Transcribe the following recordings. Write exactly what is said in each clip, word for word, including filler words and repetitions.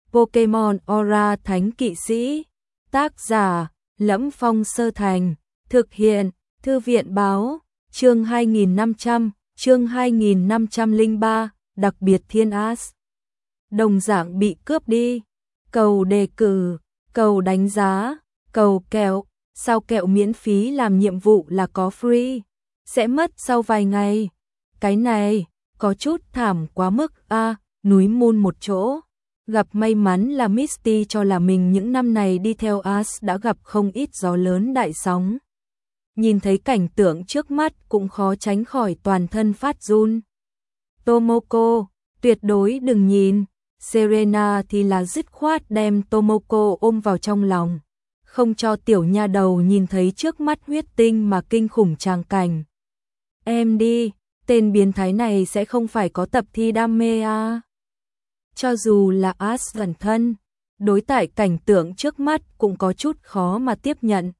Pokemon Aura Thánh Kỵ Sĩ. Tác giả: Lẫm Phong Sơ Thành. Thực hiện: Thư viện báo. Chương hai nghìn năm trăm, chương hai nghìn năm trăm lẻ ba, đặc biệt Thiên As. Đồng dạng bị cướp đi. Cầu đề cử, cầu đánh giá, cầu kẹo, sao kẹo miễn phí làm nhiệm vụ là có free, sẽ mất sau vài ngày. Cái này, có chút thảm quá mức a à, núi Moon một chỗ. Gặp may mắn là Misty cho là mình những năm này đi theo As đã gặp không ít gió lớn đại sóng. Nhìn thấy cảnh tượng trước mắt cũng khó tránh khỏi toàn thân phát run. Tomoko, tuyệt đối đừng nhìn. Serena thì là dứt khoát đem Tomoko ôm vào trong lòng, không cho tiểu nha đầu nhìn thấy trước mắt huyết tinh mà kinh khủng tràng cảnh. Em đi, tên biến thái này sẽ không phải có tập thi đam mê à? Cho dù là As gần thân, đối tại cảnh tượng trước mắt cũng có chút khó mà tiếp nhận.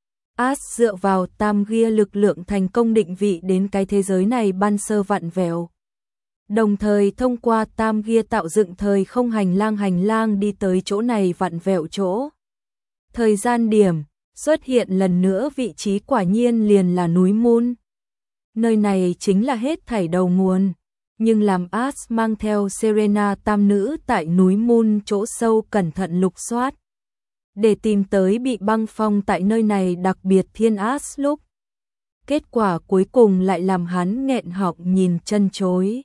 As dựa vào tam gia lực lượng thành công định vị đến cái thế giới này ban sơ vặn vẹo. Đồng thời thông qua tam gia tạo dựng thời không hành lang hành lang đi tới chỗ này vặn vẹo chỗ. Thời gian điểm, xuất hiện lần nữa vị trí quả nhiên liền là núi Moon. Nơi này chính là hết thảy đầu nguồn, nhưng làm As mang theo Serena tam nữ tại núi Moon chỗ sâu cẩn thận lục soát. Để tìm tới bị băng phong tại nơi này đặc biệt Thiên As lúc. Kết quả cuối cùng lại làm hắn nghẹn họng nhìn chân chối.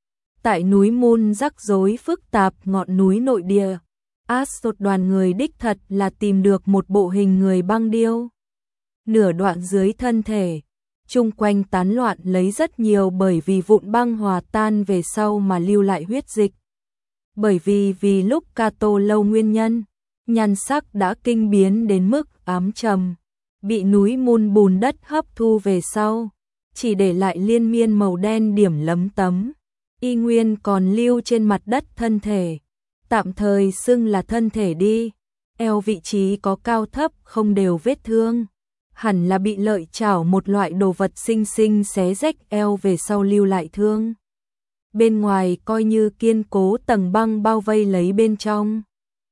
Tại núi Moon rắc rối phức tạp ngọn núi nội địa, As một đoàn người đích thật là tìm được một bộ hình người băng điêu. Nửa đoạn dưới thân thể, chung quanh tán loạn lấy rất nhiều bởi vì vụn băng hòa tan về sau mà lưu lại huyết dịch. Bởi vì vì lúc Kato lâu nguyên nhân, nhan sắc đã kinh biến đến mức ám trầm, bị núi Moon bùn đất hấp thu về sau, chỉ để lại liên miên màu đen điểm lấm tấm. Y nguyên còn lưu trên mặt đất thân thể, tạm thời xưng là thân thể đi, eo vị trí có cao thấp không đều vết thương, hẳn là bị lợi chảo một loại đồ vật xinh xinh xé rách eo về sau lưu lại thương. Bên ngoài coi như kiên cố tầng băng bao vây lấy bên trong.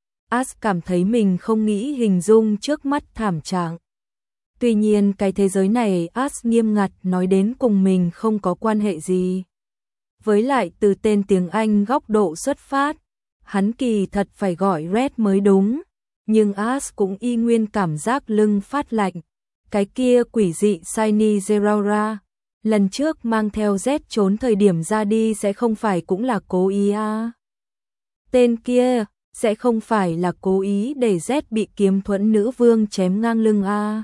As cảm thấy mình không nghĩ hình dung trước mắt thảm trạng. Tuy nhiên cái thế giới này As nghiêm ngặt nói đến cùng mình không có quan hệ gì. Với lại từ tên tiếng Anh góc độ xuất phát, hắn kỳ thật phải gọi Red mới đúng, nhưng As cũng y nguyên cảm giác lưng phát lạnh. Cái kia quỷ dị Shiny Zeraora, lần trước mang theo Z trốn thời điểm ra đi sẽ không phải cũng là cố ý à? Tên kia sẽ không phải là cố ý để Z bị kiếm thuẫn nữ vương chém ngang lưng à?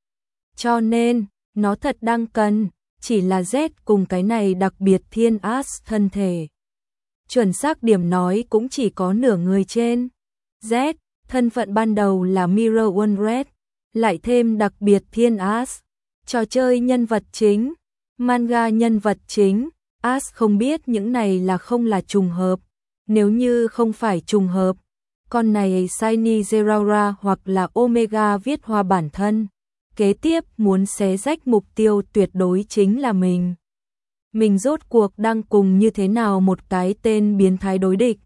Cho nên, nó thật đang cần chỉ là Z cùng cái này đặc biệt Thiên As thân thể. Chuẩn xác điểm nói cũng chỉ có nửa người trên. Z, thân phận ban đầu là Mirror One Red, lại thêm đặc biệt Thiên As. Trò chơi nhân vật chính, manga nhân vật chính, As không biết những này là không là trùng hợp. Nếu như không phải trùng hợp, con này Shiny Zeraora hoặc là Omega viết hoa bản thân. Kế tiếp muốn xé rách mục tiêu tuyệt đối chính là mình. Mình rốt cuộc đang cùng như thế nào một cái tên biến thái đối địch.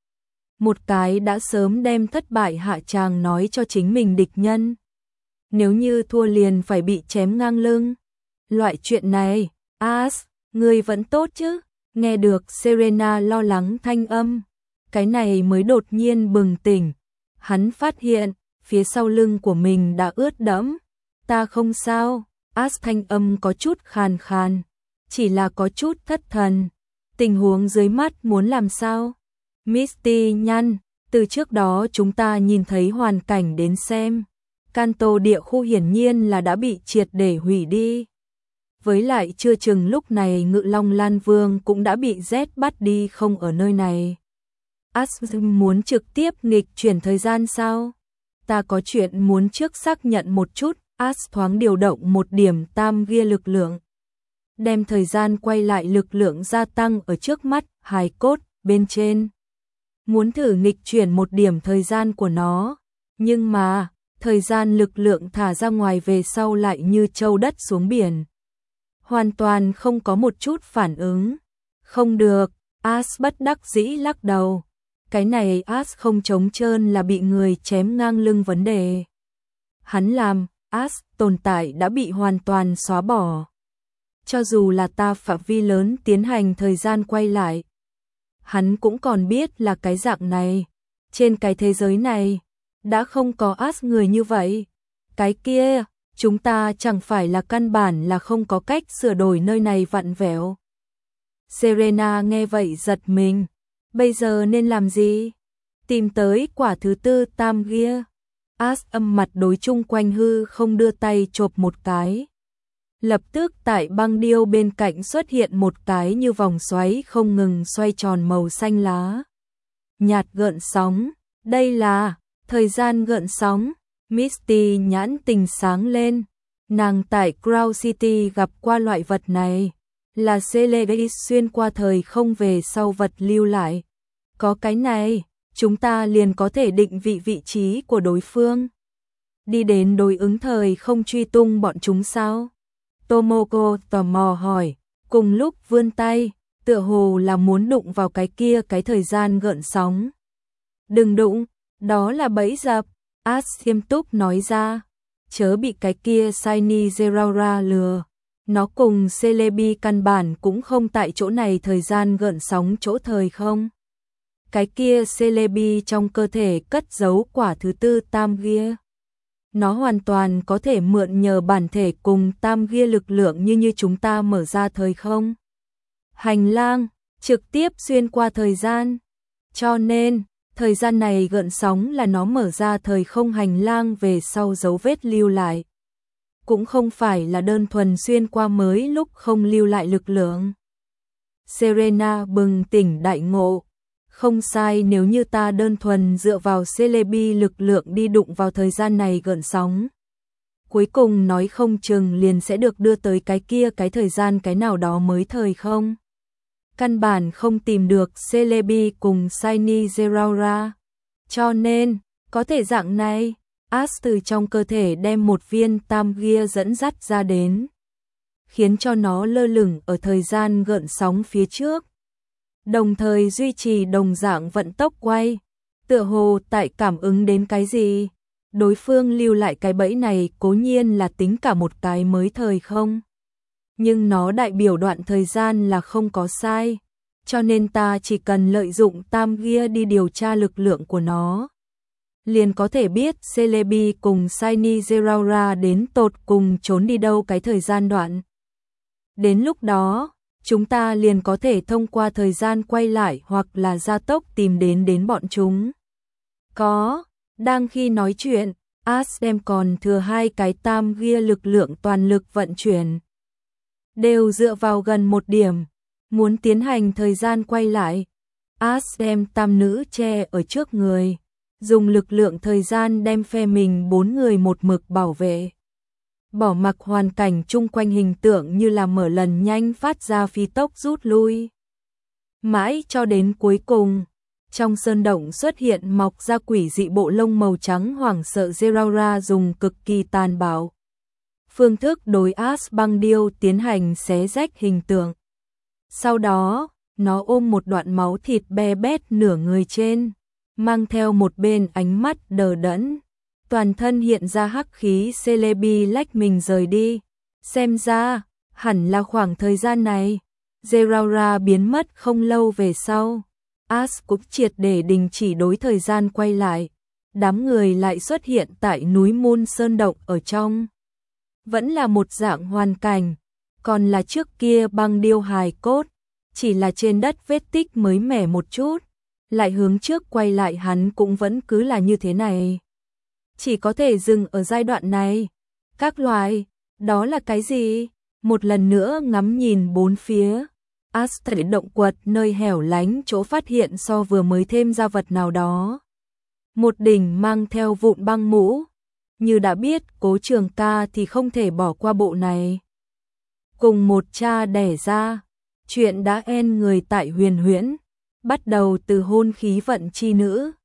Một cái đã sớm đem thất bại hạ tràng nói cho chính mình địch nhân. Nếu như thua liền phải bị chém ngang lưng. Loại chuyện này, As, ngươi vẫn tốt chứ? Nghe được Serena lo lắng thanh âm. Cái này mới đột nhiên bừng tỉnh. Hắn phát hiện, phía sau lưng của mình đã ướt đẫm. Ta không sao, As thanh âm có chút khàn khàn, chỉ là có chút thất thần. Tình huống dưới mắt muốn làm sao? Misty nhăn, từ trước đó chúng ta nhìn thấy hoàn cảnh đến xem. Kanto địa khu hiển nhiên là đã bị triệt để hủy đi. Với lại chưa chừng lúc này Ngự Long Lan Vương cũng đã bị Z bắt đi không ở nơi này. As muốn trực tiếp nghịch chuyển thời gian sao? Ta có chuyện muốn trước xác nhận một chút. As thoáng điều động một điểm tam gia lực lượng, đem thời gian quay lại lực lượng gia tăng ở trước mắt hài cốt bên trên. Muốn thử nghịch chuyển một điểm thời gian của nó, nhưng mà thời gian lực lượng thả ra ngoài về sau lại như châu đất xuống biển. Hoàn toàn không có một chút phản ứng. Không được, As bất đắc dĩ lắc đầu. Cái này As không trống trơn là bị người chém ngang lưng vấn đề. Hắn làm, As tồn tại đã bị hoàn toàn xóa bỏ. Cho dù là ta phạm vi lớn tiến hành thời gian quay lại, hắn cũng còn biết là cái dạng này. Trên cái thế giới này, đã không có As người như vậy. Cái kia, chúng ta chẳng phải là căn bản là không có cách sửa đổi nơi này vặn vẹo. Serena nghe vậy giật mình. Bây giờ nên làm gì? Tìm tới quả thứ tư tam gia. As âm mặt đối chung quanh hư không đưa tay chộp một cái. Lập tức tại băng điêu bên cạnh xuất hiện một cái như vòng xoáy không ngừng xoay tròn màu xanh lá. Nhạt gợn sóng, đây là thời gian gợn sóng. Misty nhãn tình sáng lên. Nàng tại Crown City gặp qua loại vật này. Là Celebes xuyên qua thời không về sau vật lưu lại. Có cái này, chúng ta liền có thể định vị vị trí của đối phương. Đi đến đối ứng thời không truy tung bọn chúng sao? Tomoko tò mò hỏi, cùng lúc vươn tay, tựa hồ là muốn đụng vào cái kia cái thời gian gợn sóng. Đừng đụng, đó là bẫy dập, As nghiêm túc nói ra, chớ bị cái kia Shiny Zeraora lừa. Nó cùng Celebi căn bản cũng không tại chỗ này thời gian gợn sóng chỗ thời không. Cái kia Celebi trong cơ thể cất giấu quả thứ tư tam gia. Nó hoàn toàn có thể mượn nhờ bản thể cùng tam gia lực lượng như như chúng ta mở ra thời không. Hành lang, trực tiếp xuyên qua thời gian. Cho nên, thời gian này gợn sóng là nó mở ra thời không hành lang về sau dấu vết lưu lại. Cũng không phải là đơn thuần xuyên qua mới lúc không lưu lại lực lượng. Serena bừng tỉnh đại ngộ. Không sai, nếu như ta đơn thuần dựa vào Celebi lực lượng đi đụng vào thời gian này gợn sóng. Cuối cùng nói không chừng liền sẽ được đưa tới cái kia cái thời gian cái nào đó mới thời không. Căn bản không tìm được Celebi cùng Shiny Zeraora. Cho nên, có thể dạng này, As từ trong cơ thể đem một viên tam gia dẫn dắt ra đến, khiến cho nó lơ lửng ở thời gian gợn sóng phía trước. Đồng thời duy trì đồng dạng vận tốc quay, tựa hồ tại cảm ứng đến cái gì. Đối phương lưu lại cái bẫy này cố nhiên là tính cả một cái mới thời không. Nhưng nó đại biểu đoạn thời gian là không có sai. Cho nên ta chỉ cần lợi dụng tam gia đi điều tra lực lượng của nó. Liền có thể biết Celebi cùng Shiny Zeraora đến tột cùng trốn đi đâu cái thời gian đoạn. Đến lúc đó, chúng ta liền có thể thông qua thời gian quay lại hoặc là gia tốc tìm đến đến bọn chúng. Có, đang khi nói chuyện, As đem còn thừa hai cái tam gia lực lượng toàn lực vận chuyển. Đều dựa vào gần một điểm, muốn tiến hành thời gian quay lại. As đem tam nữ che ở trước người, dùng lực lượng thời gian đem phe mình bốn người một mực bảo vệ. Bỏ mặc hoàn cảnh chung quanh hình tượng như là mở lần nhanh phát ra phi tốc rút lui. Mãi cho đến cuối cùng, trong sơn động xuất hiện mọc ra quỷ dị bộ lông màu trắng hoảng sợ. Zeraora dùng cực kỳ tàn bạo phương thức đối As băng điêu tiến hành xé rách hình tượng. Sau đó, nó ôm một đoạn máu thịt be bét nửa người trên, mang theo một bên ánh mắt đờ đẫn. Toàn thân hiện ra hắc khí. Celebi lách mình rời đi. Xem ra, hẳn là khoảng thời gian này, Zeraora biến mất không lâu về sau. As cũng triệt để đình chỉ đối thời gian quay lại. Đám người lại xuất hiện tại núi Moon Sơn Động ở trong. Vẫn là một dạng hoàn cảnh, còn là trước kia băng điêu hài cốt, chỉ là trên đất vết tích mới mẻ một chút. Lại hướng trước quay lại hắn cũng vẫn cứ là như thế này. Chỉ có thể dừng ở giai đoạn này. Các loài, đó là cái gì? Một lần nữa ngắm nhìn bốn phía. As tại động quật nơi hẻo lánh chỗ phát hiện so vừa mới thêm ra vật nào đó. Một đỉnh mang theo vụn băng mũ. Như đã biết Cố Trường Ca thì không thể bỏ qua bộ này. Cùng một cha đẻ ra, chuyện đã en người tại Huyền Huyễn, bắt đầu từ hôn khí vận chi nữ.